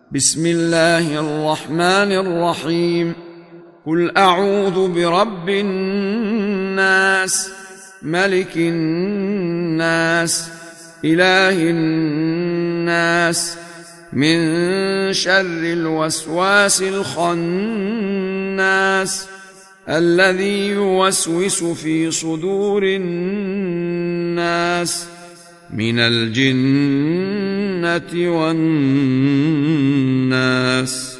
بسم الله الرحمن الرحيم. قل أعوذ برب الناس، ملك الناس، إله الناس، من شر الوسواس الخناس الذي يوسوس في صدور الناس من الجنة والناس.